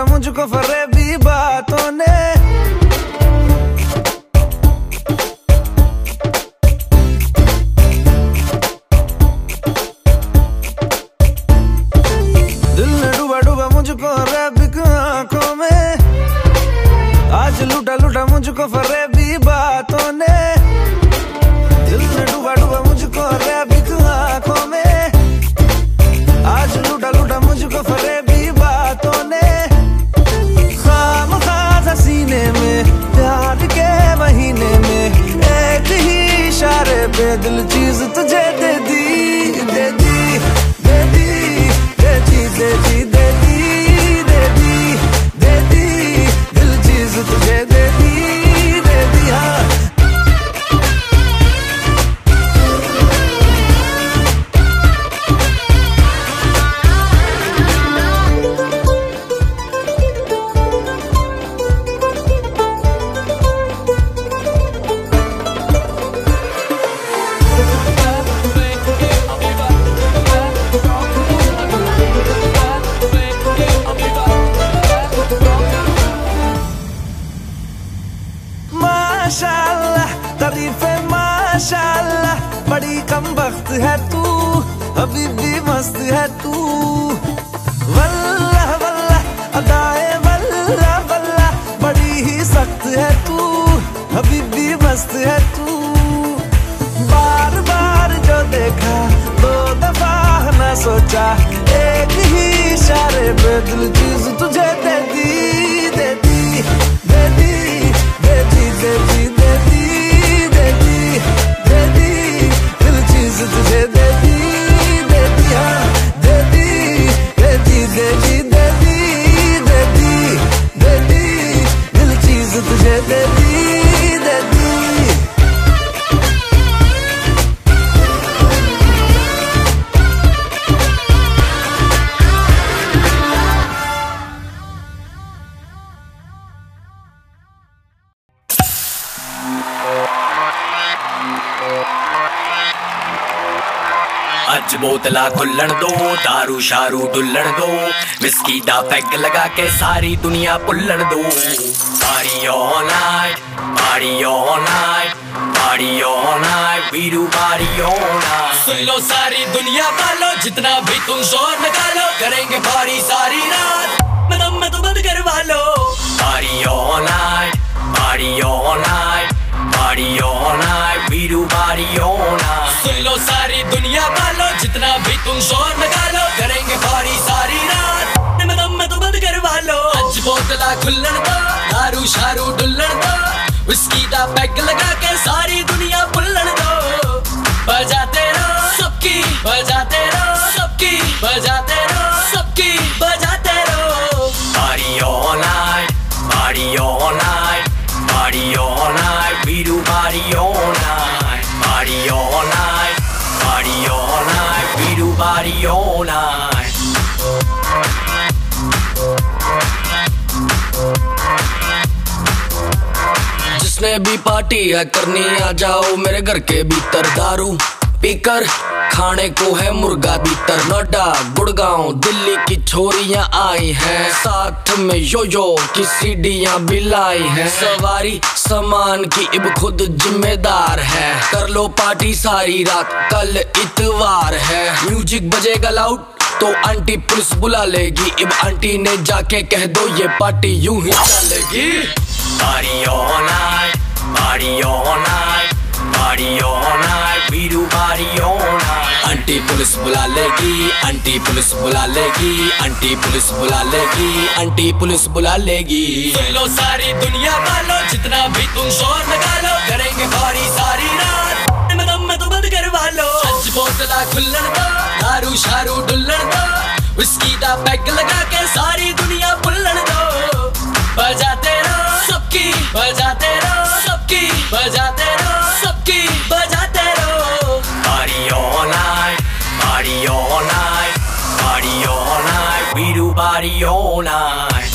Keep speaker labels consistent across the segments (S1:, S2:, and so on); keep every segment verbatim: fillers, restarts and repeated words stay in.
S1: मुझको फरेबी बातों ने। दिल ने डूबा डूबा मुझको रैबिक आंखों में। आज लूटा लूटा मुझको फरेबी बातों ने। दिल ने डूबा डूबा मुझको रैबिक आंखों में। आज लूटा लूटा मुझको फरेबी बातों ने। खाम खास सीने में प्यार के महीने में एक ही इशारे पे दिल चीज तुझे दे दी, दे दी, दे दी, दे दी, दे दी, दे दी, दे दी, दे दी, दिल चीज तुझे दे दी, दे दी। हाँ माशाअल्लाह, तारीफ़े माशाअल्लाह, बड़ी कम वक्त है तू, अभी भी मस्त है तू। वल्लाह वल्लाह, अदाए वल्लाह वल्लाह, बड़ी ही सख्त है तू, अभी भी मस्त है तू। बार बार जो देखा दो दफा न सोचा, एक ही इशारे पे दिल चीज तुझे दे दी, दे दी, दे दी, दे दी, दे दी, दे दी, दे दी, दे दी, दिल चीज तुझे दे दी, दे दी। हाँ दे दी, दे दी, दे दी, दे दी, दे दी, दे दी, दिल चीज तुझे दे दी, दे दी।
S2: अज बोतला खुल्लन दो, दारू शारू डुल्लन दो, विस्की दा पैग लगा के सारी दुनिया पुल्लन दो। Party all night, party all night, party all night, we do party all night. सुन लो सारी दुनिया वालों, जितना भी तुम शोर निकालो, करेंगे पार्टी सारी रात, मतलब मैं तो बंद करवा लो। Party all night, party all night, party all night, we do party all night. सुन लो सारी दुनिया वालों, जितना भी तुम शोर निकालो, करेंगे पार्टी सारी रात, मतलब मैं तो बंद करवा लो। अज बोतला खुल्लन दो, दारू शारू डुल्लन दो, विस्की दा पैग लगा के सारी दुनिया पुल्लन दो। बजाते रहो सबकी, बजाते रहो सबकी, बजाते रहो सबकी, बजाते रहो। Party all night, party all night, party all night, we do party all night. Party all night, party all night, we do party all night. जिसने भी पार्टी है करनी, आ जाओ मेरे घर के भीतर। दारू पीकर खाने को है मुर्गा भीतर। नोएडा गुड़गांव दिल्ली की छोरियां आई हैं, साथ में यो यो की सीढ़ियां भी लाई हैं। सवारी सामान की इब खुद जिम्मेदार है, कर लो पार्टी सारी रात, कल इतवार है। म्यूजिक बजेगा लाउड तो आंटी पुलिस बुला लेगी, इब आंटी ने जाके कह दो ये पार्टी यूं ही चलेगी। Party all night, party all night, party all night, we do party all night. Aunty police बुला लेगी, आंटी पुलिस बुला लेगी, आंटी पुलिस बुला लेगी, आंटी पुलिस बुला लेगी। सुन लो सारी दुनिया वालों, जितना भी तुम शोर निकालो, करेंगे पार्टी सारी रात, मतलब मैं तो बंद करवा लो। अज बोतला खुल्लन दो, दारू शारू डुल्लन दो, विस्की दा पैग लगा के सारी दुनिया पुल्लन दो। बजाते रहो सबकी, बजाते रहो सबकी, बजाते रहो सबकी, बजाते रहो। Party all night, party all night, party all night, we do party all night.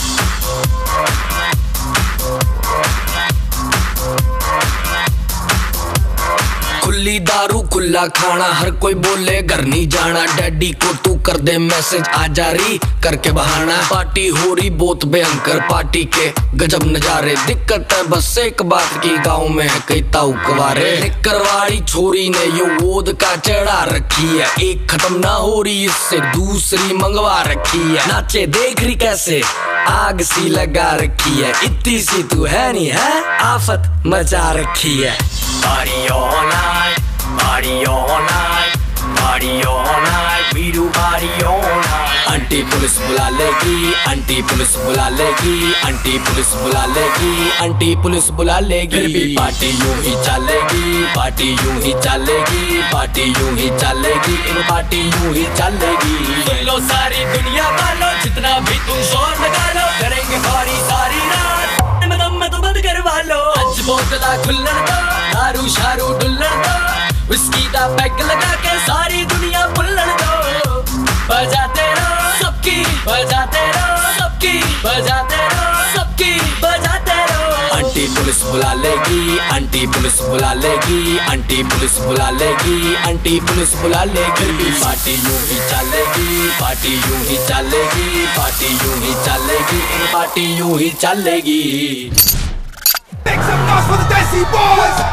S2: खुली खुली दारू खुला खाना, हर कोई बोले घर नहीं जाना। डैडी को तू कर दे मैसेज आ जारी करके बहाना। पार्टी हो रही बहुत भयंकर, पार्टी के गजब नजारे। दिक्कत है बस एक बात की, गाँव में है कई ताऊ कवारे। करवाड़ी छोरी ने यो वोद का चढ़ा रखी है, एक खत्म ना हो रही इससे दूसरी मंगवा रखी है। नाचे देख रही कैसे आग सी लगा रखी है, इतनी सी तू है नहीं है, आफत मचा रखी है। Party all night, party all night, party all night, we do party all night. Aunty police बुला लेगी, आंटी पुलिस बुला लेगी, आंटी पुलिस बुला लेगी, आंटी पुलिस बुला लेगी। फिर भी पार्टी यूं ही चलेगी, पार्टी यूं ही चलेगी, पार्टी यूं ही चलेगी, इन पार्टी यूं ही चलेगी। सुन लो सारी दुनिया वालों, जितना भी तुम शोर लगा लो, करेंगे पार्टी सारी रात, मैं तो बंद करवा लो। आज बोतला खुल्लन दो, दारू शारू डुल्लन दो, विस्की दा पैक लगा के सारी दुनिया भुल्लन दो। बजाते रहो सबकी, बजाते रहो सबकी, बजाते रहो सबकी, बजाते रहो। आंटी पुलिस बुला लेगी, आंटी पुलिस बुला लेगी, आंटी पुलिस बुला लेगी, आंटी पुलिस बुला लेगी। फिर भी पार्टी यूं ही चलेगी, पार्टी यूं ही चलेगी, पार्टी यूं ही चलेगी, पार्टी यूं ही चलेगी।
S3: Make some noise for the Desi Boys!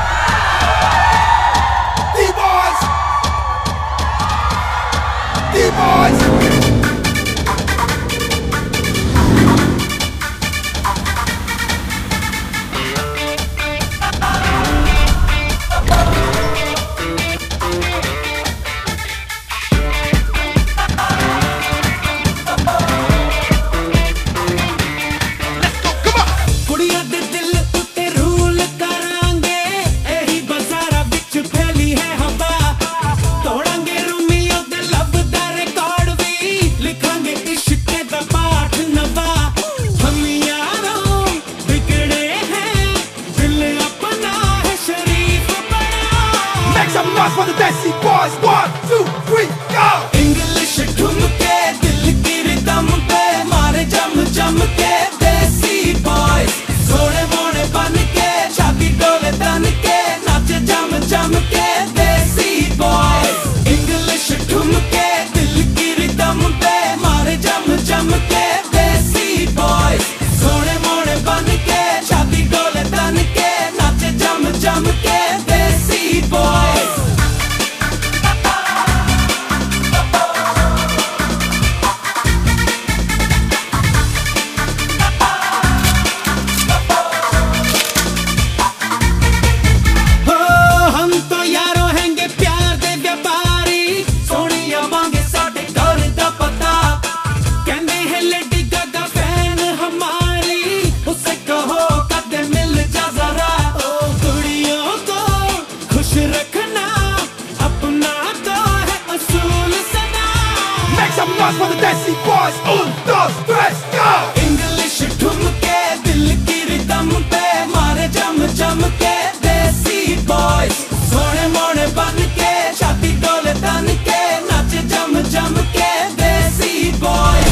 S3: D-Boys! D-Boys! For the Desi Boys, one, two, three, go! English ठुमके दिल की रिदम पे मारे जम जम के Desi Boys, सोने मोने बन के छाती डोले तन के नाचे जम जम के Desi Boys. English ठुमके दिल की रिदम पे मारे जम जम के Desi Boys, सोने मोने बन के छाती डोले तन के नाचे जम जम के Desi Boys. For the Desi Boys, un, dos, tres, go! English ठुमके दिल की रिदम पे मारे जम जम के Desi Boys, सोने मोने बन के छाती डोले तन के नाचे जम जम के Desi Boys.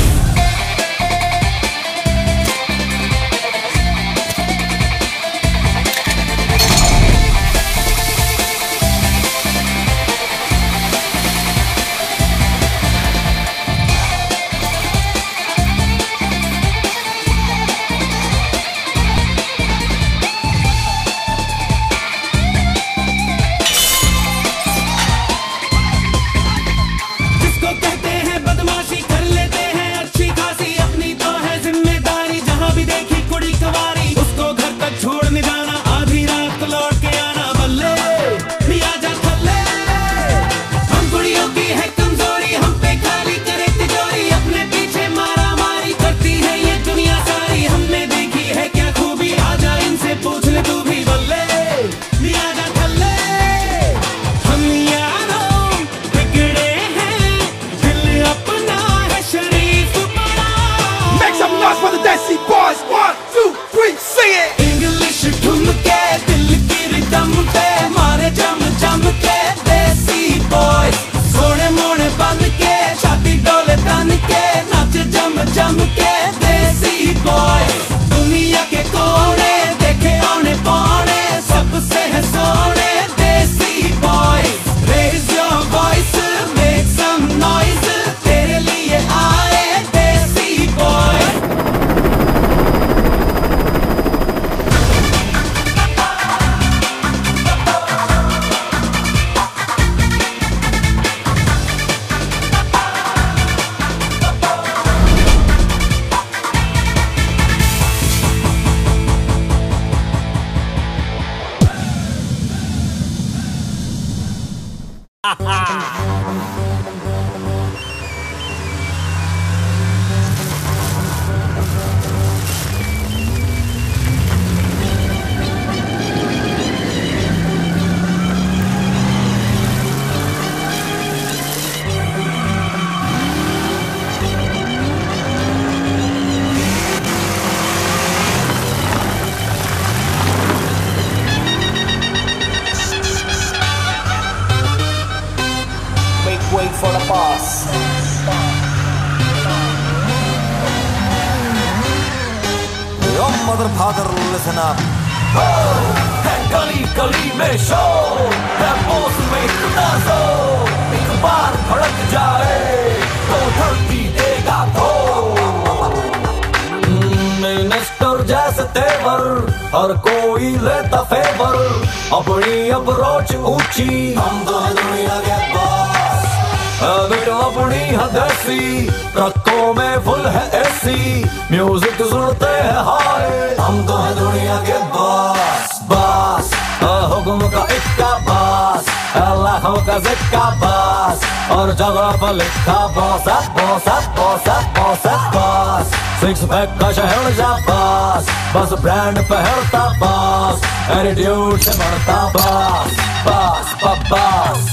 S1: mother, father, listen up.
S3: है गली गली में शोर, है मौसम में इतना जोर, एक बार भड़क जाए तो धरती देगा धोर। मिनिस्टर जैसे तेवर, हर कोई लेता फेवर, अपनी अप्रोच ऊंची, हम तो है दुनिया के बॉस। वीडियो अपनी है देसी, ट्रकों में फुल है एसी, म्यूजिक सुनते हैं हाय, हम तो है दुनिया के बॉस। बॉस हुक्म का इक्का बॉस, लाखों का जिक्का बॉस, और जगह पर लिखा बॉस है बॉस है बॉस है बॉस है बॉस। सिक्स पैक का शहर जा बॉस, बस ब्रांड पहनता बॉस, एटीट्यूड से बढ़ता बॉस बॉस बॉस।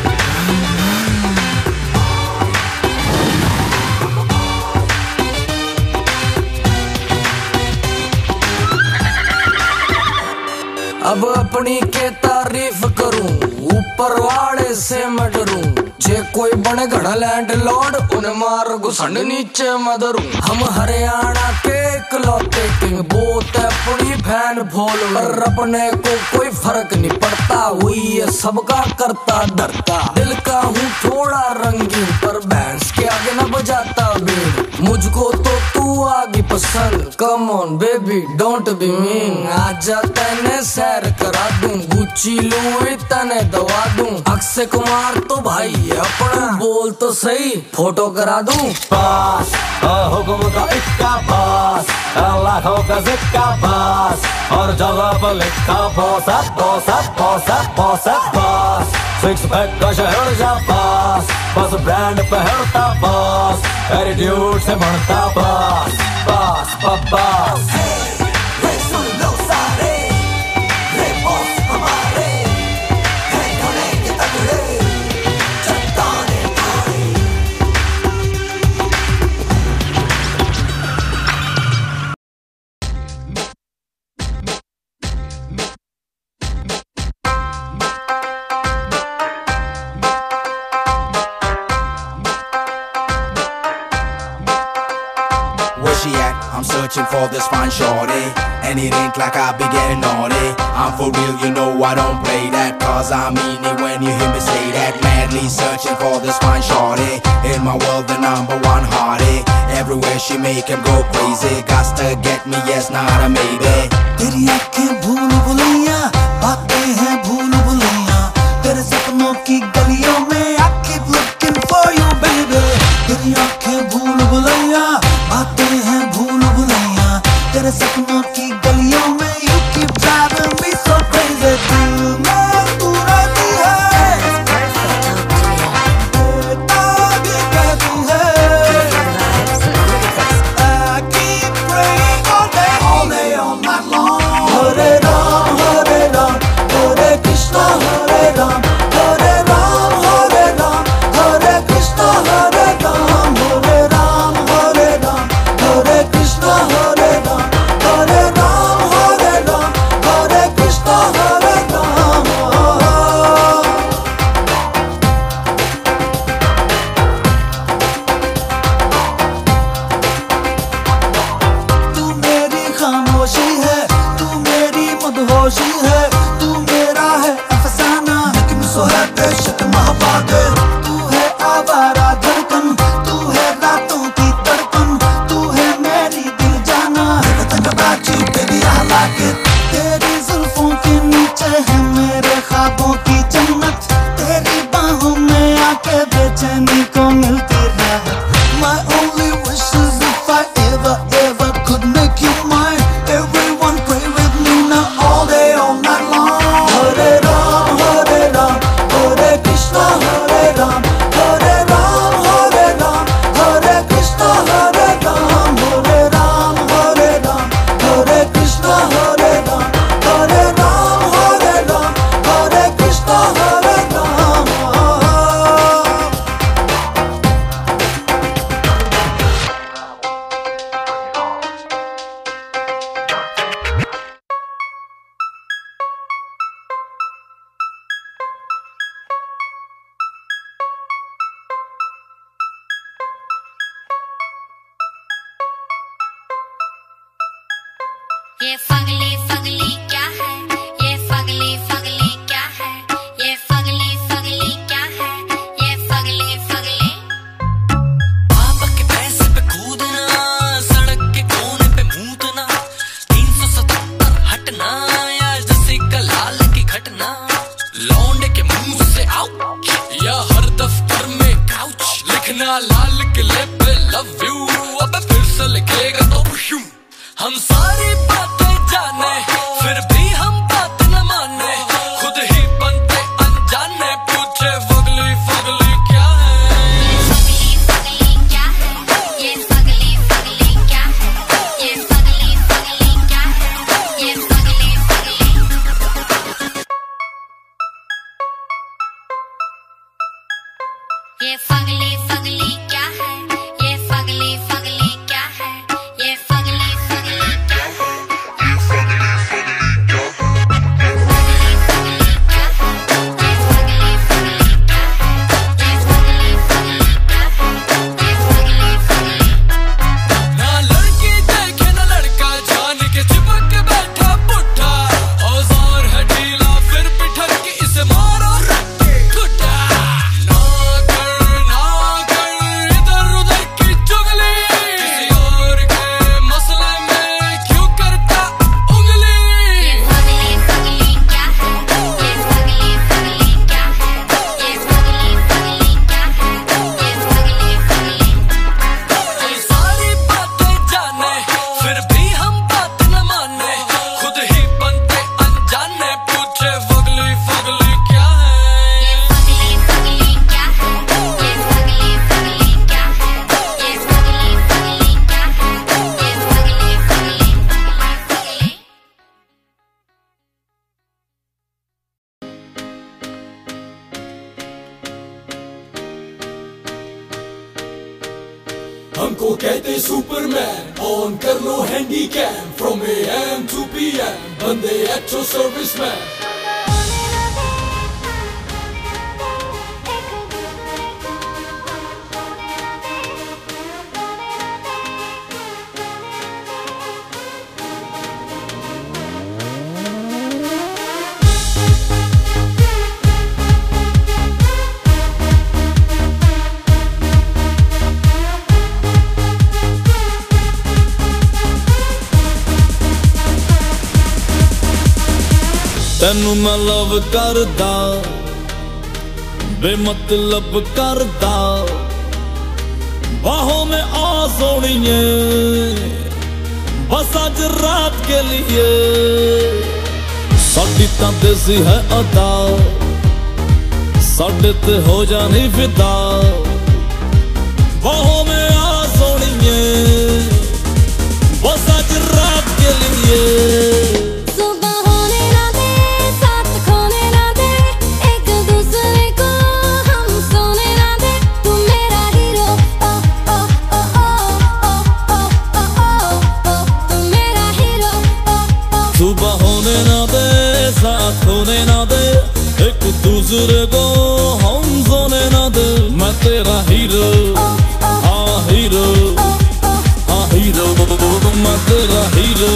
S2: अब अपनी के तारीफ करूं, ऊपर वाले से मैं डरूं, जे कोई बने घड़ा लैंड लॉर्ड, उन्हें मार घुसंड नीचे मदरूं। हम हरियाणा के इकलौते किंग, बोत अपनी फैन फॉलो, और अपने को कोई फर्क नहीं पड़ता, हुई है सबका करता डरता। दिल का हूँ थोड़ा रंगीन, पर भैंस के आगे न बजाता बीन, मुझको तो तू आगे पसंद, come on baby don't be mean. आजा तने सैर करा दूं, गुच्ची लूई तने दवा दूं, अक्षय कुमार तो भाई है अपना, बोल तो सही फोटो करा दूं।
S3: बॉस हुक्म का इक्का बॉस, लाखों का जिक्का बॉस, और जगह पर लिखा बॉस है बॉस है बॉस है बॉस है बॉस। सिक्स पैक का शहर जा बॉस, बस ब्रांड पहनता बॉस, एटीट्यूड से बढ़ता boss boss boss.
S4: Where she at? I'm searching for this fine shorty, and it ain't like I be getting naughty. I'm for real, you know I don't play that, cause I mean it when you hear me say that. Madly searching for this fine shorty, in my world the number one hottie. Everywhere she make him go crazy, got to get me, yes, not a maybe.
S5: तेरी आँखें भूल भुलैया, बातें हैं भूल भुलैया, तेरे सपनों की गलियों में I keep looking for you baby। तेरी आँखें भूल भुलैया, बातें हैं भूल भुलैया, तेरे सपनों की गलियों में you keep driving me so crazy। दिल में तू रहती है, बेताब क्या तू है, I keep praying all day all day all night long। हरे राम हरे राम हरे कृष्णा हरे राम, हरे राम हरे राम हरे कृष्णा हरे राम, हरे राम हरे राम हरे कृष्णा हरे राम, हरे राम हरे राम हरे कृष्णा हरे राम। तू मेरी खामोशी है, तू मेरी मदहोशी है, तू मेरा है अफसाना, लेकिन सो है बेशक महापागल। तू है आवारा धड़कन, तू है रातों की तड़पन, तू है मेरी दिल जाना। Everything about you baby I like it। तेरी जुल्फों के नीचे है मेरे ख्वाबों की जन्नत, तेरी बाहों में आके बेचैनी को मिलती राहत। My only wish is if I ever ever could make you mine, everyone pray with me now all day all night long। हरे राम हरे राम हरे कृष्णा हरे राम, हरे राम हरे राम हरे कृष्णा हरे राम, हरे राम हरे राम हरे कृष्णा हरे राम, हरे राम हरे राम हरे कृष्णा हरे राम।
S6: ये फगली फगली क्या है, ये फगली फगली क्या है, ये फगली फगली क्या है, ये फगली फगली।
S2: पापा के पैसे पे कूदना, सड़क के कोने पे मूतना, तीन सौ सतहत्तर हटना या जैसे कलाल की घटना, लौंडे के मुंह से आउच या हर दफ्तर में काउच, लिखना लाल किले पे लव यू, अब फिर से लिखेगा तो पुशू। हम सारी बातें जाने फिर भी हम बात न माने, खुद ही बनते अनजाने, पूछे फगली फगली क्या है।
S6: ये फगली फगली क्या है, ये फगली फगली क्या है, ये फगली फगली क्या है, ये फगली फगली। ये फगली फगली क्या है, ये फगली फगली क्या है, ये फगली फगली क्या है, ये फगली फगली क्या है, ये फगली फगली क्या है, ये फगली फगली क्या है, ये फगली फगली क्या है, ये फगली फगली।
S2: ना लड़की देखे ना लड़का, जान के चिपक के बैठा पुट्ठा, औजार है ढीला फिर पिठर के इसे मारो गुड्डा। ना कर ना कर इधर उधर की चुगली, किसी और के मसले में क्यों करता उंगली।
S6: ये फगली फगली क्या है, ये फगली फगली क्या है, ये फगली फगली क्या है, ये फगली फगली।
S2: हम सारी बातें जाने फिर भी हम बात न माने, खुद ही बनते अनजाने, पूछे फगली फगली क्या है।
S6: ये फगली फगली क्या है, ये फगली फगली क्या है, ये फगली फगली क्या है, ये फगली फगली फगली।
S3: हमको कहते सुपरमैन, ऑन कर लो handy cam, from A M to P M बंदे एक्चो सर्विसमैन।
S5: ਤੈਨੂੰ ਮੈਂ ਲਵ ਕਰਦਾ, ਬੇਮਤਲਬ ਕਰਦਾ, ਬਾਹੋਂ में आ सोनिए, बस आज रात के लिए। साडी तां देसी है अदा, साडे ते हो जानी फिदा, बाहों में आ सोनिए, बस आज रात के लिए। सुबह होने ना दे, साथ होने ना दे, एक दूसरे को हम सोने ना दे। मैं तेरा हीरो, हाँ हीरो, हाँ हीरो, मैं तेरा हीरो।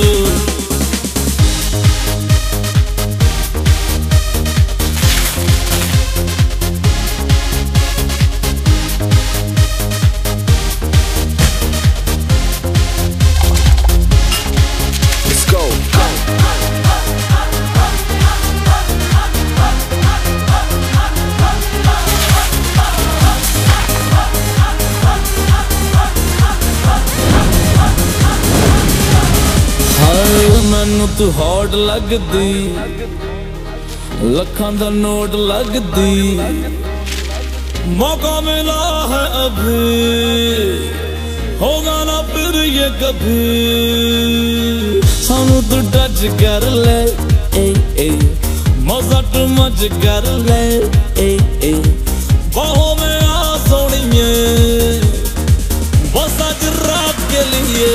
S5: मैनू तू हॉट लगदी, लखां दा नोट लगदी, मौका मिला है अभी, होगा ना फिर ये कभी। सानू तू टच कर ले, ए ए मजा तू मज कर ले, ए ए बाहों में आ सोनिए, बस आज रात के लिए।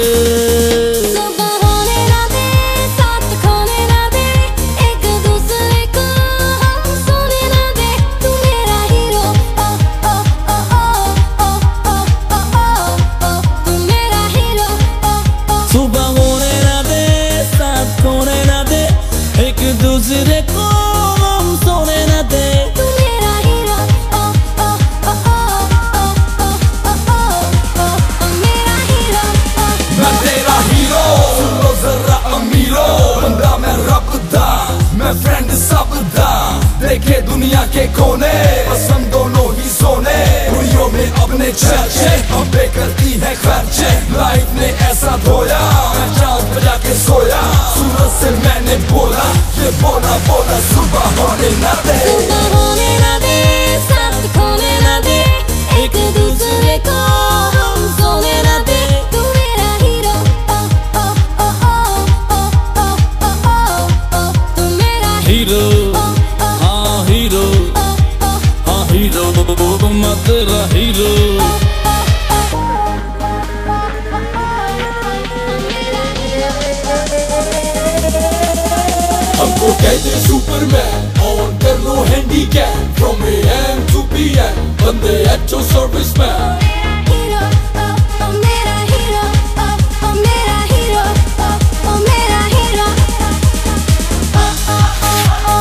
S3: दे सुपरमैन ऑन कर लो handicap from A M to P M बंदे एचओ सर्विसमैन
S6: हीरो ओ ओ मेरा हीरो ओ ओ मेरा हीरो ओ ओ मेरा हीरो ओ ओ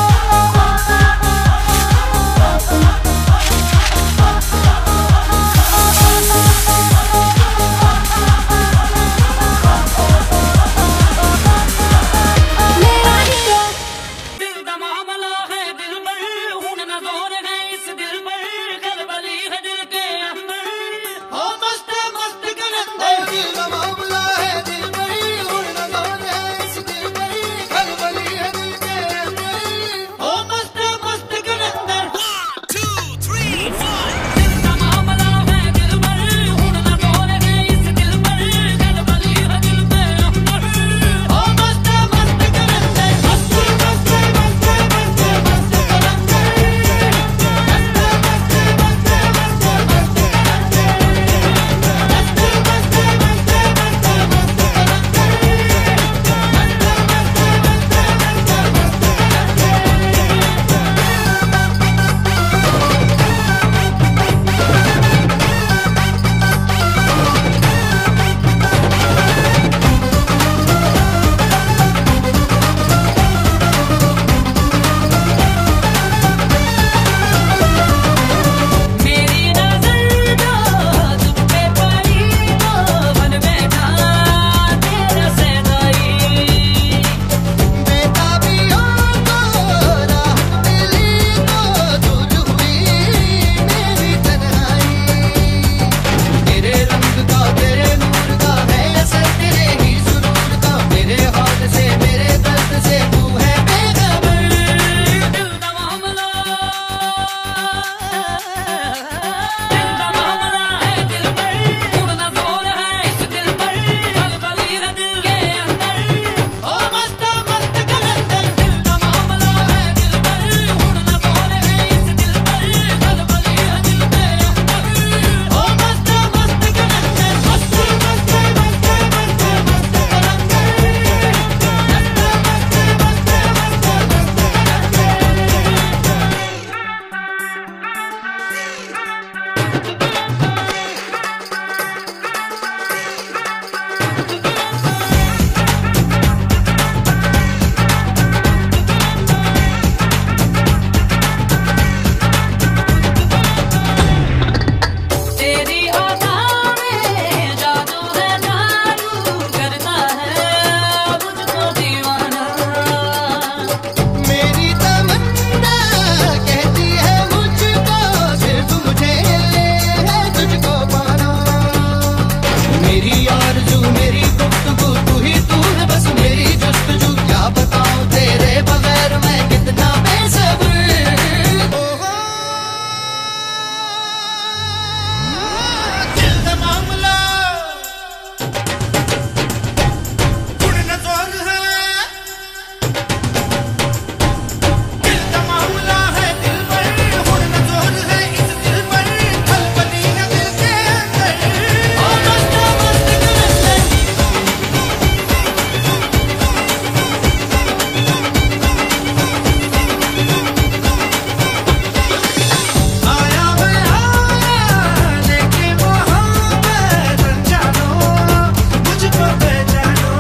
S6: मेरा हीरो
S7: दिल दा मामला है दिल पर हुन न जोर है इस दिल पर खलबली है दिल के अंदर
S5: हो मस्त मस्त कलंदर दिल का मामला है दिल पर हुन न जोर है इस दिल पर खलबली है दिल के अंदर हो मस्त मस्त कलंदर
S7: दिल दा मामला है दिल पर हुन न जोर है इस दिल पर खलबली है दिल के अंदर
S5: हो मस्त मस्त कलंदर मस्त मस्त मस्त मस्त मस्त कलंदर मस्त मस्त मस्त मस्त मस्त
S7: मेरी नजर जो तुम पे पड़ी तो बन बैठा तेरा सदाई
S5: बेताबियों को राहत मिली तो दूर हुई मेरी तन्हाई तेरे रंग का तेरे नूर का है असर तेरे ही सुरूर का मेरे हाल से मेरे दर्द से तू है बेखबर
S7: दिल दा मामला दिल दा मामला है दिल पर हुन न जोर है इस दिल पर खलबली है दिल के अंदर
S5: ओ मस्त मस्त कलंदर
S7: दिल दा मामला है दिल पर हुन न जोर है इस दिल पर खलबली है दिल के अंदर
S5: ओ मस्त मस्त कलंदर मस्त मस्त मस्त मस्त मस्त
S7: तेरी अदा में जादू है जादू करता है मुझको दीवाना
S5: मेरी तमन्ना कहती है मुझको सिर्फ मुझे है तुझको पाना मेरी आरज़ू मेरी गुफ्तगू तू ही तू है बस मेरी जुस्तजू क्या बताऊं तेरे बगैर मैं कितना बेसब्र ओहो दिल का मामला हुन न जोर है दिल का मामला है दिल पर हुन न जोर है इस दिल पर खलबली है दिल के अंदर ओ मस्त मस्त कलंदर आया मैं आया लेके मोहब्बत जानो मुझको पहचानो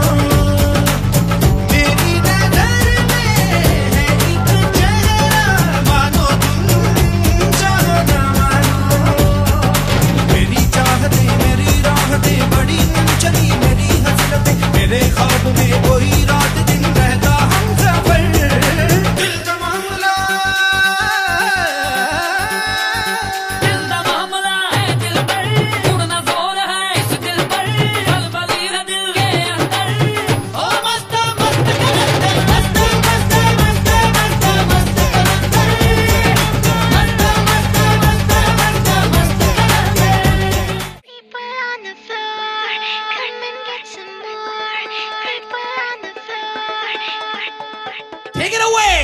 S5: मेरी नजर में है एक चेहरा मानो तुम चाहो ना मानो मेरी चाहते मेरी राहते बड़ी चली मेरी हसरतें मेरे ख्वाब में कोई रात दिन रहता हम सफर दिल का मामला
S7: दिल दा मामला है दिल पर हुन न जोर है इस दिल पर खलबली है दिल के अंदर
S5: ओ मस्त मस्त कलंदर मस्त मस्त मस्त मस्त मस्त कलंदर मस्त मस्त मस्त मस्त मस्त कलंदर
S6: People on the floor, come and get some more. People on the floor.
S3: Take it away.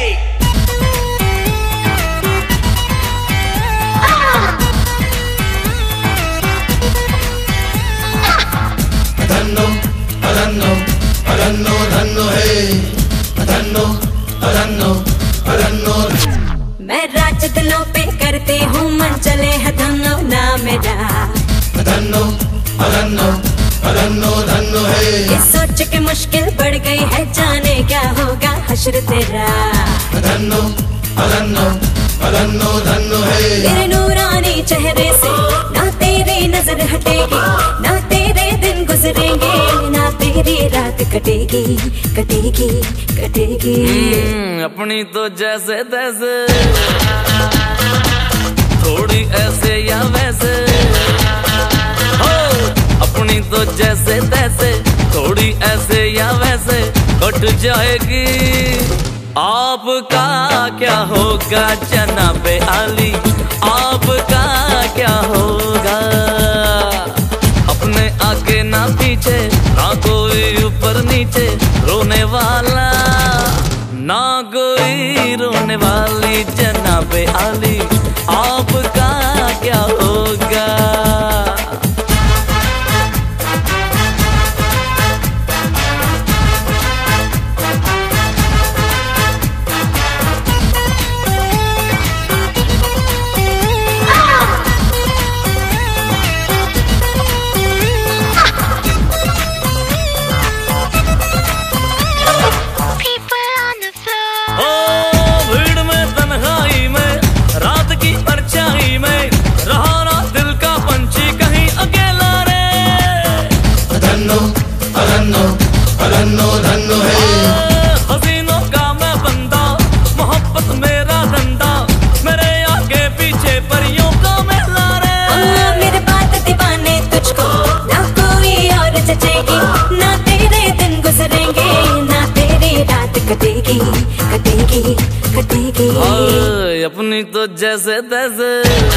S3: Dhanno Dhanno Dhanno Dhanno है धन्नो रन्नो रन्नो।
S8: मैं राज दिलों पे करती हूँ मन चले है धनो ना मेरा।
S3: धनो रन्नो रन्नो धनो है।
S8: ये सोच के मुश्किल बढ़ गई है जाने क्या होगा हश्र तेरा।
S3: धनो रन्नो रन्नो धनो है।
S8: तेरे नूरानी चेहरे से ना तेरी नजर हटेगी, ना तेरे दिन गुजरेंगे, ना तेरी रात कटेगी कटेगी कटेगी।
S7: अपनी तो जैसे तैसे, थोड़ी ऐसे या वैसे हो। अपनी तो जैसे तैसे, थोड़ी ऐसे या वैसे कट जाएगी। आपका क्या होगा जनाबे आली, आपका क्या होगा। अपने आगे ना पीछे, ना कोई ऊपर नीचे रोने वाला, ना कोई रोने वाली जनाबे आली, आपका क्या होगा।
S3: रन्नो धनो है।
S7: हसीनों का मैं बंदा, मोहब्बत मेरा धंधा, मेरे आगे पीछे परियों का मेला रे।
S8: मेरे बात दीवाने तुझको ना कोई और जचेगी, ना तेरे दिन गुजरेंगे, ना तेरी रात कटेगी कटेगी कटेगी।
S7: अपनी तो जैसे तैसे,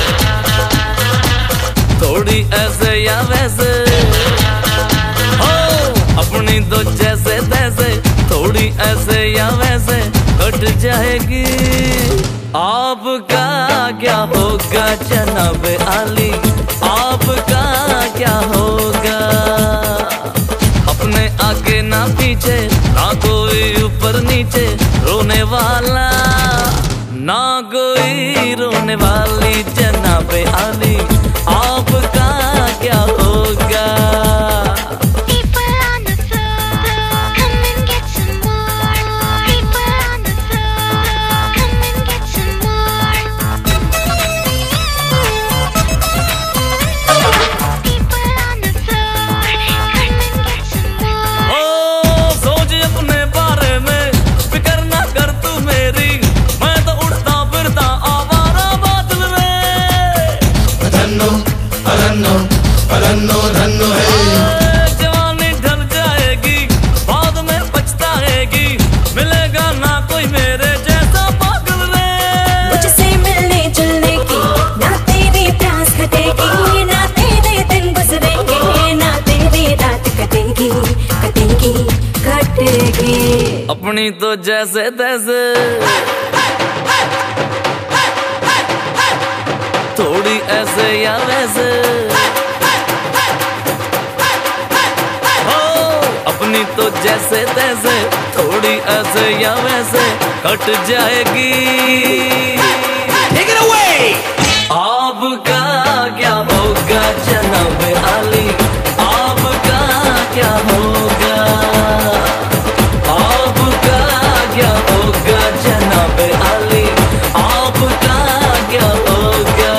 S7: थोड़ी ऐसे या वैसे हो। अपनी तो जैसे तैसे, थोड़ी ऐसे या वैसे कट जाएगी। आपका क्या होगा जनाबे आली, आपका क्या होगा। अपने आगे ना पीछे, ना कोई ऊपर नीचे रोने वाला, ना कोई रोने वाली जनाबे आली, आपका क्या होगा।
S3: रन्नो धनो है।
S7: जवानी ढल जाएगी, बाद में पछताएगी, मिलेगा ना कोई मेरे जैसा पागल रे।
S8: मुझसे मिलने जुलने की ना तेरी प्यास कटेगी, ना तेरे दिन गुजरेंगे, ना तेरी रात कटेगी कटेगी कटेगी।
S7: अपनी तो जैसे तैसे, थोड़ी ऐसे या वैसे हो। अपनी तो जैसे तैसे, थोड़ी ऐसे या वैसे कट जाएगी।
S3: Take it away!
S7: आपका क्या होगा जनाबे आली, आपका क्या होगा। आपका क्या होगा जनाबे आली, आपका क्या होगा।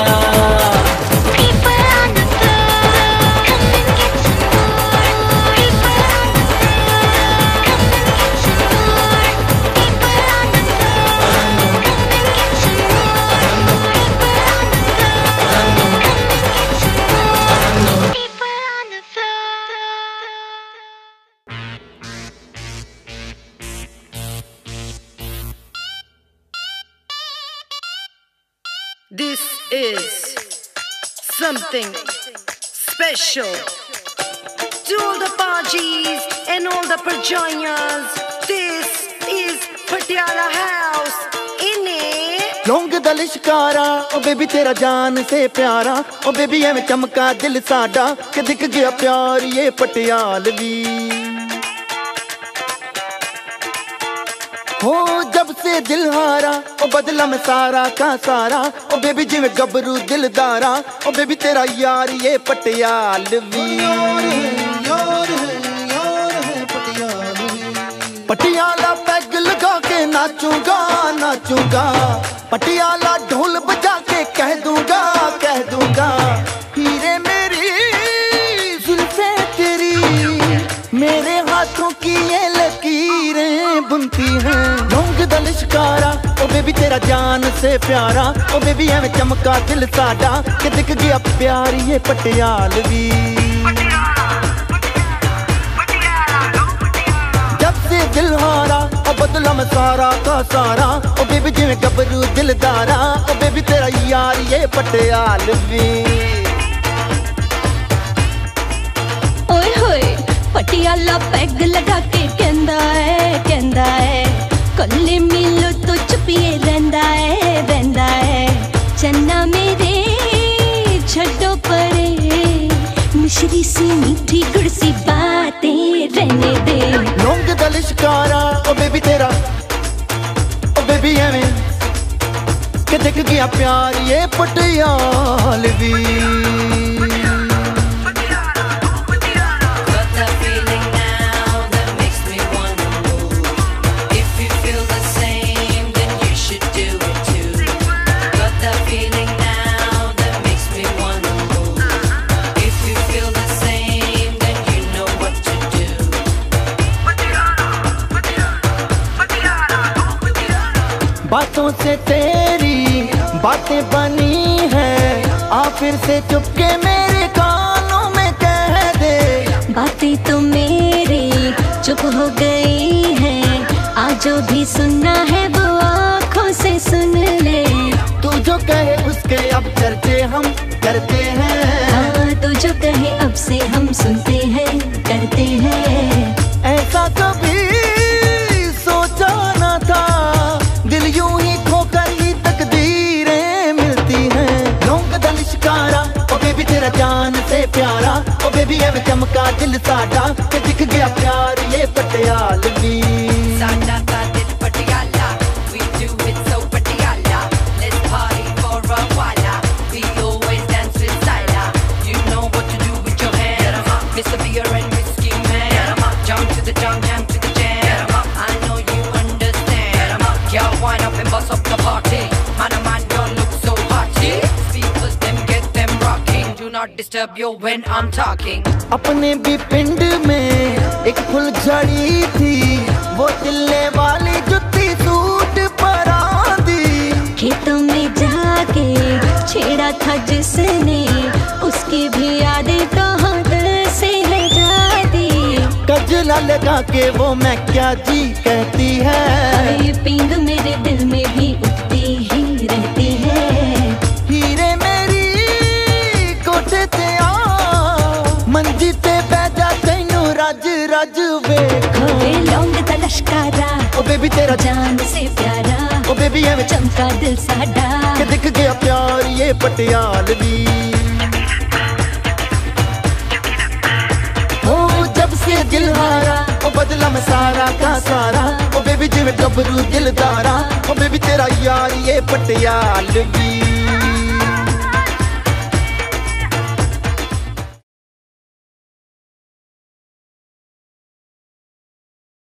S9: This is something special to all the Pajis and all the Parjayas. This is Patiala House in it.
S5: लौंग दा लिशकारा ओ बेबी तेरा जान से प्यारा ओ बेबी एवें चमका दिल साडा कि दिख गया प्यार ये पटियालवी हो जब से दिल हारा ओ बदला मैं सारा का सारा ओ बेबी जिवें गबरू दिलदारा ओ बेबी तेरा यार ये पटियालवी पटियाला पैग लगा के नाचूंगा नाचूंगा पटियाला ढोल बजा के कह दूंगा कह दूंगा हीरे मेरी जुल्फे तेरी मेरे हाथों की ये लकीरें बुनती हैं लौंग दा लिशकारा ओ बेबी तेरा जान से प्यारा ओ बेबी एवें चमका दिल साडा कि दिख गया प्यार ये पटियालवी जब से दिल हारा ओ बदला मैं सारा का सारा ओ बेबी जिवें गबरू दिलदारा ओ बेबी तेरा यार ये पटियालवी
S8: ओए होए पटियाला पैग लगा के कहंदा है कहंदा है कल्ले मिलो तो चुपिए रहंदा है रहंदा है चन्ना मेरे छड्डो परे मिश्री सी मीठी गुड़ सी बातें रहने दे
S5: लौंग दा लिशकारा ओ बेबी तेरा ओ बेबी एवें कि दिख गया प्यार ये पटियालवी बातों से तेरी बातें बनी है आ फिर से चुपके मेरे कानों में कह दे
S8: बातें तो मेरी चुप हो गई हैं आज जो भी सुनना है वो आँखों से सुन ले
S5: तू जो कहे उसके अब चर्चे हम करते हैं
S8: हाँ तू जो कहे अब से हम सुनते हैं करते हैं
S5: ऐसा कभी सोचा न था दिल यूं ही खोकर ही तकदीरें मिलती हैं लौंग दा लिशकारा ओ बेबी तेरा जान से प्यारा ओ बेबी एवें चमका दिल साडा कि दिख गया प्यार ये पटियालवी
S10: साडा दा दिल Patiala we do it so Patiala let's party for a while we always dance with style you know what to do with your hand Mister Beer and Whiskey Man jump to the jump jump to the jam I know you understand girl wind up and bust up the party man oh man don't look so hot speakers them get them rocking do not disturb you when I'm talking
S5: अपने भी पिंड में एक full झड़ी थी वो तिल्ले वाली जुत्ती सूट पर आंदी
S8: खेतों में जाके छेड़ा था जिसने उसकी भी यादें तो दिल से ले जाती
S5: गजला लगा के वो मैं क्या जी कहती है
S8: ये पींग मेरे दिल में भी उठती ही रहती है
S5: हीरे मेरी कोठे ते आ मंजी ते बैजा तैनू रज रज वेखो
S8: वे लौंग दा लश्कारा
S5: ओ बेबी तेरा
S8: जान से प्यारा
S5: ओ बेबी एवें
S8: चमका दिल साडा
S5: कि दिख गया प्यार ये पटियालवी ओ जब से दिल हारा ओ बदला मैं सारा का सारा ओ बेबी जिवें गबरू दिलदारा ओ बेबी तेरा यार ये पटियालवी